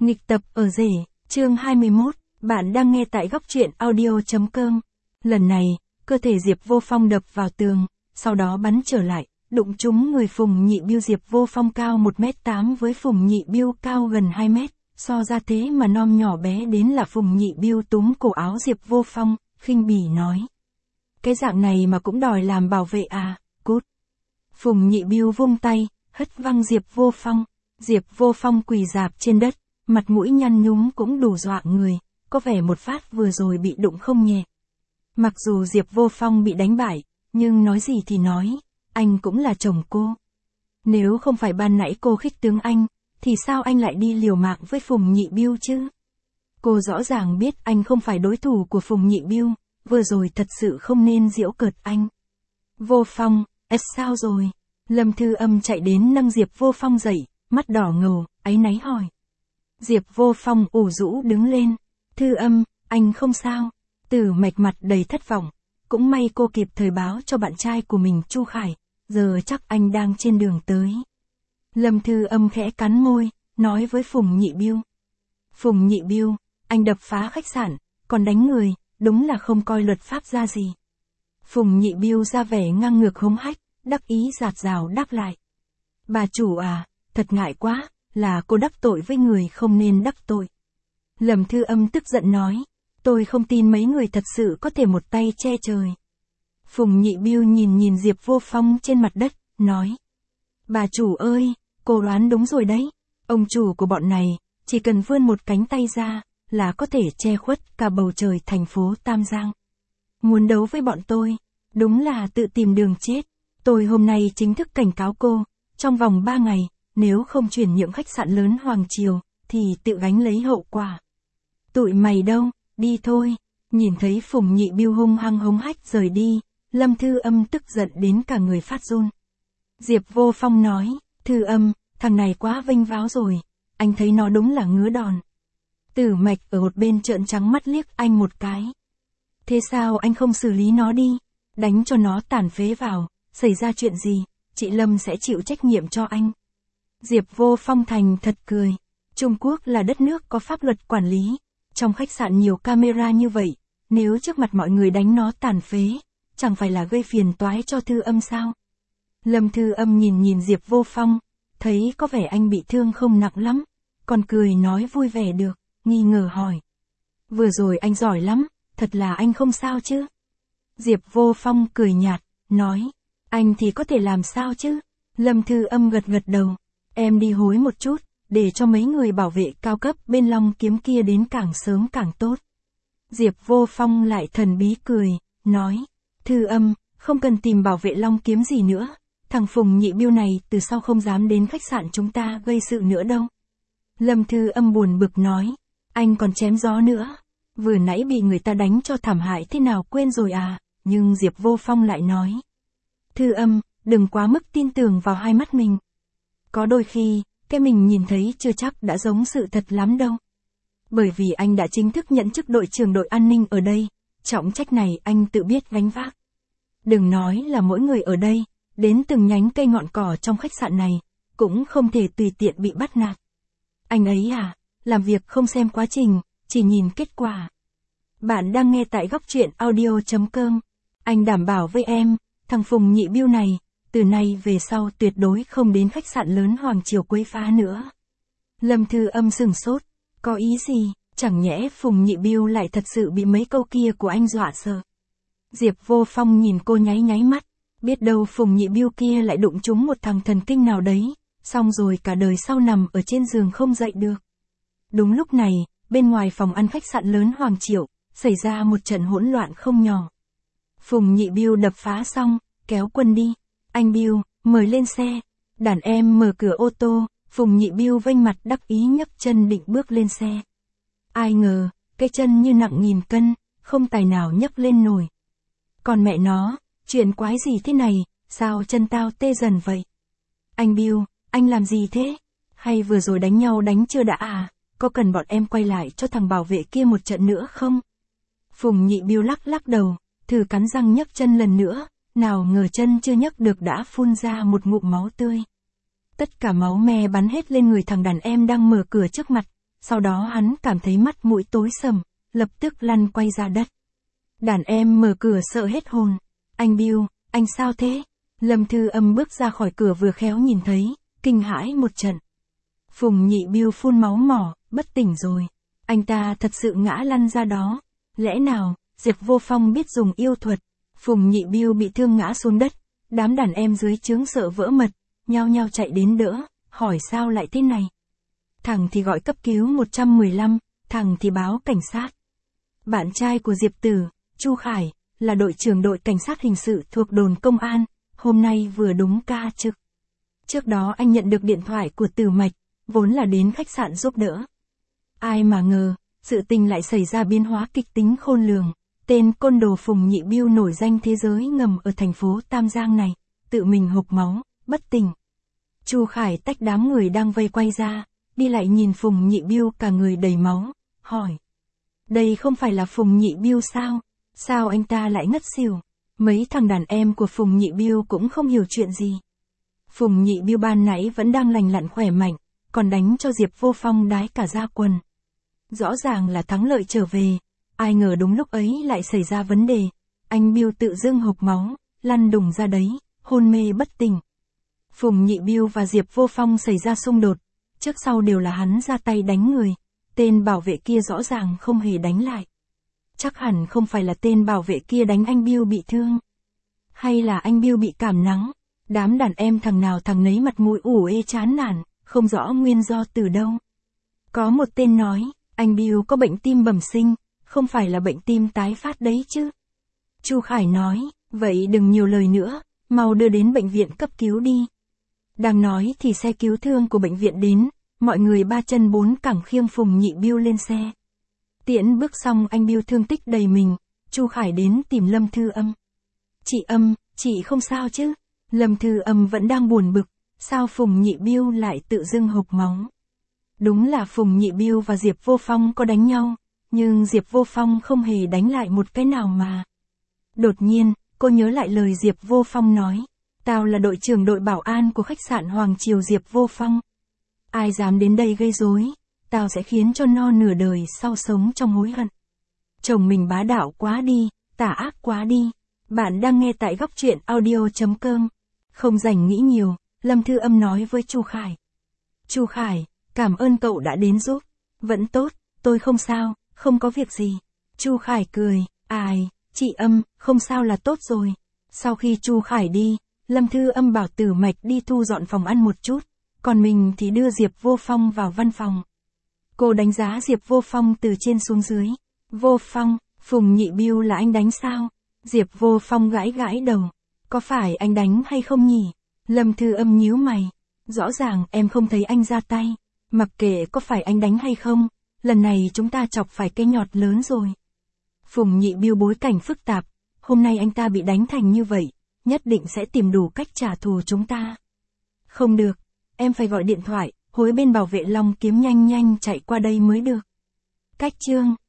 Nghịch tập ở rể, chương 21, bạn đang nghe tại góc truyện audio.com. Lần này, cơ thể Diệp Vô Phong đập vào tường, sau đó bắn trở lại, đụng trúng người Phùng Nhị Biêu. Diệp Vô Phong cao 1m8 với Phùng Nhị Biêu cao gần 2 mét, so ra thế mà non nhỏ bé đến là Phùng Nhị Biêu túm cổ áo Diệp Vô Phong, khinh bỉ nói. Cái dạng này mà cũng đòi làm bảo vệ à, cút. Phùng Nhị Biêu vung tay, hất văng Diệp Vô Phong. Diệp Vô Phong quỳ rạp trên đất, mặt mũi nhăn nhúm cũng đủ dọa người, có vẻ một phát vừa rồi bị đụng không nhẹ. Mặc dù Diệp Vô Phong bị đánh bại, nhưng nói gì thì nói, anh cũng là chồng cô. Nếu không phải ban nãy cô khích tướng anh, thì sao anh lại đi liều mạng với Phùng Nhị Biêu chứ? Cô rõ ràng biết anh không phải đối thủ của Phùng Nhị Biêu, vừa rồi thật sự không nên giễu cợt anh. Vô Phong, sao rồi? Lâm Thư Âm chạy đến nâng Diệp Vô Phong dậy, mắt đỏ ngầu, áy náy hỏi. Diệp Vô Phong ủ rũ đứng lên. Thư Âm, anh không sao. Tử Mạch mặt đầy thất vọng. Cũng may cô kịp thời báo cho bạn trai của mình Chu Khải, giờ chắc anh đang trên đường tới. Lâm Thư Âm khẽ cắn môi, nói với Phùng Nhị Biêu. Phùng Nhị Biêu, anh đập phá khách sạn, còn đánh người, đúng là không coi luật pháp ra gì. Phùng Nhị Biêu ra vẻ ngang ngược hống hách, đắc ý rạt rào đáp lại. Bà chủ à, thật ngại quá, là cô đắc tội với người không nên đắc tội. Lâm Thư Âm tức giận nói, tôi không tin mấy người thật sự có thể một tay che trời. Phùng Nhị Biêu nhìn Diệp Vô Phong trên mặt đất, nói. Bà chủ ơi, cô đoán đúng rồi đấy, ông chủ của bọn này, chỉ cần vươn một cánh tay ra, là có thể che khuất cả bầu trời thành phố Tam Giang. Muốn đấu với bọn tôi, đúng là tự tìm đường chết. Tôi hôm nay chính thức cảnh cáo cô, trong vòng 3 ngày, nếu không chuyển nhượng khách sạn lớn Hoàng Triều, thì tự gánh lấy hậu quả. Tụi mày đâu, đi thôi. Nhìn thấy Phùng Nhị Biêu hung hăng hống hách rời đi, Lâm Thư Âm tức giận đến cả người phát run. Diệp Vô Phong nói, Thư Âm, thằng này quá vênh váo rồi, anh thấy nó đúng là ngứa đòn. Tử Mạch ở một bên trợn trắng mắt liếc anh một cái. Thế sao anh không xử lý nó đi, đánh cho nó tàn phế vào, xảy ra chuyện gì, chị Lâm sẽ chịu trách nhiệm cho anh. Diệp Vô Phong thành thật cười. Trung Quốc là đất nước có pháp luật quản lý. Trong khách sạn nhiều camera như vậy, nếu trước mặt mọi người đánh nó tàn phế, chẳng phải là gây phiền toái cho Thư Âm sao? Lâm Thư Âm nhìn Diệp Vô Phong, thấy có vẻ anh bị thương không nặng lắm, còn cười nói vui vẻ được, nghi ngờ hỏi. Vừa rồi anh giỏi lắm, thật là anh không sao chứ? Diệp Vô Phong cười nhạt, nói, anh thì có thể làm sao chứ? Lâm Thư Âm gật đầu, em đi hối một chút, để cho mấy người bảo vệ cao cấp bên Long Kiếm kia đến càng sớm càng tốt. Diệp Vô Phong lại thần bí cười, nói, Thư Âm, không cần tìm bảo vệ Long Kiếm gì nữa, thằng Phùng Nhị Biêu này từ sau không dám đến khách sạn chúng ta gây sự nữa đâu. Lâm Thư Âm buồn bực nói, anh còn chém gió nữa, vừa nãy bị người ta đánh cho thảm hại thế nào quên rồi à, nhưng Diệp Vô Phong lại nói. Thư Âm, đừng quá mức tin tưởng vào hai mắt mình. Có đôi khi, cái mình nhìn thấy chưa chắc đã giống sự thật lắm đâu. Bởi vì anh đã chính thức nhận chức đội trưởng đội an ninh ở đây, trọng trách này anh tự biết gánh vác. Đừng nói là mỗi người ở đây, đến từng nhánh cây ngọn cỏ trong khách sạn này, cũng không thể tùy tiện bị bắt nạt. Anh ấy à, làm việc không xem quá trình, chỉ nhìn kết quả. Bạn đang nghe tại góc truyện audio.com. Anh đảm bảo với em, thằng Phùng Nhị Biêu này, từ nay về sau tuyệt đối không đến khách sạn lớn Hoàng Triều quấy phá nữa. Lâm Thư Âm sửng sốt, có ý gì, chẳng nhẽ Phùng Nhị Biêu lại thật sự bị mấy câu kia của anh dọa sợ. Diệp Vô Phong nhìn cô nháy mắt, biết đâu Phùng Nhị Biêu kia lại đụng trúng một thằng thần kinh nào đấy, xong rồi cả đời sau nằm ở trên giường không dậy được. Đúng lúc này, bên ngoài phòng ăn khách sạn lớn Hoàng Triều, xảy ra một trận hỗn loạn không nhỏ. Phùng Nhị Biêu đập phá xong, kéo quân đi. Anh Biêu, mời lên xe. Đàn em mở cửa ô tô, Phùng Nhị Biêu vênh mặt đắc ý nhấc chân định bước lên xe. Ai ngờ, cái chân như nặng 1000 cân, không tài nào nhấc lên nổi. Còn mẹ nó, chuyện quái gì thế này, sao chân tao tê dần vậy? Anh Biêu, anh làm gì thế? Hay vừa rồi đánh nhau đánh chưa đã à? Có cần bọn em quay lại cho thằng bảo vệ kia một trận nữa không? Phùng Nhị Biêu lắc đầu, thử cắn răng nhấc chân lần nữa. Nào ngờ chân chưa nhấc được đã phun ra một ngụm máu tươi. Tất cả máu me bắn hết lên người thằng đàn em đang mở cửa trước mặt, sau đó hắn cảm thấy mắt mũi tối sầm, lập tức lăn quay ra đất. Đàn em mở cửa sợ hết hồn. Anh Bill, anh sao thế? Lâm Thư Âm bước ra khỏi cửa vừa khéo nhìn thấy, kinh hãi một trận. Phùng Nhị Bill phun máu mỏ, bất tỉnh rồi. Anh ta thật sự ngã lăn ra đó. Lẽ nào, Diệp Vô Phong biết dùng yêu thuật? Phùng Nhị Bill bị thương ngã xuống đất, đám đàn em dưới trướng sợ vỡ mật, nhao nhao chạy đến đỡ, hỏi sao lại thế này. Thằng thì gọi cấp cứu 115, thằng thì báo cảnh sát. Bạn trai của Diệp Tử, Chu Khải, là đội trưởng đội cảnh sát hình sự thuộc đồn công an, hôm nay vừa đúng ca trực. Trước đó anh nhận được điện thoại của Tử Mạch, vốn là đến khách sạn giúp đỡ. Ai mà ngờ, sự tình lại xảy ra biến hóa kịch tính khôn lường. Tên côn đồ Phùng Nhị Bill nổi danh thế giới ngầm ở thành phố Tam Giang này, tự mình hộc máu, bất tỉnh. Chu Khải tách đám người đang vây quay ra, đi lại nhìn Phùng Nhị Bill cả người đầy máu, hỏi. Đây không phải là Phùng Nhị Bill sao? Sao anh ta lại ngất xỉu? Mấy thằng đàn em của Phùng Nhị Bill cũng không hiểu chuyện gì. Phùng Nhị Bill ban nãy vẫn đang lành lặn khỏe mạnh, còn đánh cho Diệp Vô Phong đái cả da quần. Rõ ràng là thắng lợi trở về, ai ngờ đúng lúc ấy lại xảy ra vấn đề. Anh Bill tự dưng hộc máu, lăn đùng ra đấy, hôn mê bất tỉnh. Phùng Nhị Bill và Diệp Vô Phong xảy ra xung đột, trước sau đều là hắn ra tay đánh người. Tên bảo vệ kia rõ ràng không hề đánh lại. Chắc hẳn không phải là tên bảo vệ kia đánh anh Bill bị thương. Hay là anh Bill bị cảm nắng. Đám đàn em thằng nào thằng nấy mặt mũi ủ ê chán nản, không rõ nguyên do từ đâu. Có một tên nói, anh Bill có bệnh tim bẩm sinh, không phải là bệnh tim tái phát đấy chứ. Chu Khải nói, vậy đừng nhiều lời nữa, mau đưa đến bệnh viện cấp cứu đi. Đang nói thì xe cứu thương của bệnh viện đến, mọi người ba chân bốn cẳng khiêng Phùng Nhị Bill lên xe. Tiễn bước xong anh Bill thương tích đầy mình, Chu Khải đến tìm Lâm Thư Âm. Chị Âm, chị không sao chứ? Lâm Thư Âm vẫn đang buồn bực, sao Phùng Nhị Bill lại tự dưng hộc máu? Đúng là Phùng Nhị Bill và Diệp Vô Phong có đánh nhau, nhưng Diệp Vô Phong không hề đánh lại một cái nào mà. Đột nhiên, cô nhớ lại lời Diệp Vô Phong nói, tao là đội trưởng đội bảo an của khách sạn Hoàng Triều Diệp Vô Phong. Ai dám đến đây gây rối, tao sẽ khiến cho no nửa đời sau sống trong hối hận. Chồng mình bá đạo quá đi, tà ác quá đi. Bạn đang nghe tại góc truyện audio.com. Không rảnh nghĩ nhiều, Lâm Thư Âm nói với Chu Khải. Chu Khải, cảm ơn cậu đã đến giúp. Vẫn tốt, tôi không sao, không có việc gì. Chu Khải cười, ai, chị Âm, không sao là tốt rồi. Sau khi Chu Khải đi, Lâm Thư Âm bảo Tử Mạch đi thu dọn phòng ăn một chút, còn mình thì đưa Diệp Vô Phong vào văn phòng. Cô đánh giá Diệp Vô Phong từ trên xuống dưới. Vô Phong, Phùng Nhị Bill là anh đánh sao? Diệp Vô Phong gãi gãi đầu. Có phải anh đánh hay không nhỉ? Lâm Thư Âm nhíu mày. Rõ ràng em không thấy anh ra tay. Mặc kệ có phải anh đánh hay không, lần này chúng ta chọc phải cái nhọt lớn rồi. Phùng Nhị Bill bối cảnh phức tạp. Hôm nay anh ta bị đánh thành như vậy, nhất định sẽ tìm đủ cách trả thù chúng ta. Không được, em phải gọi điện thoại, hối bên bảo vệ Long Kiếm nhanh nhanh chạy qua đây mới được. Cách chương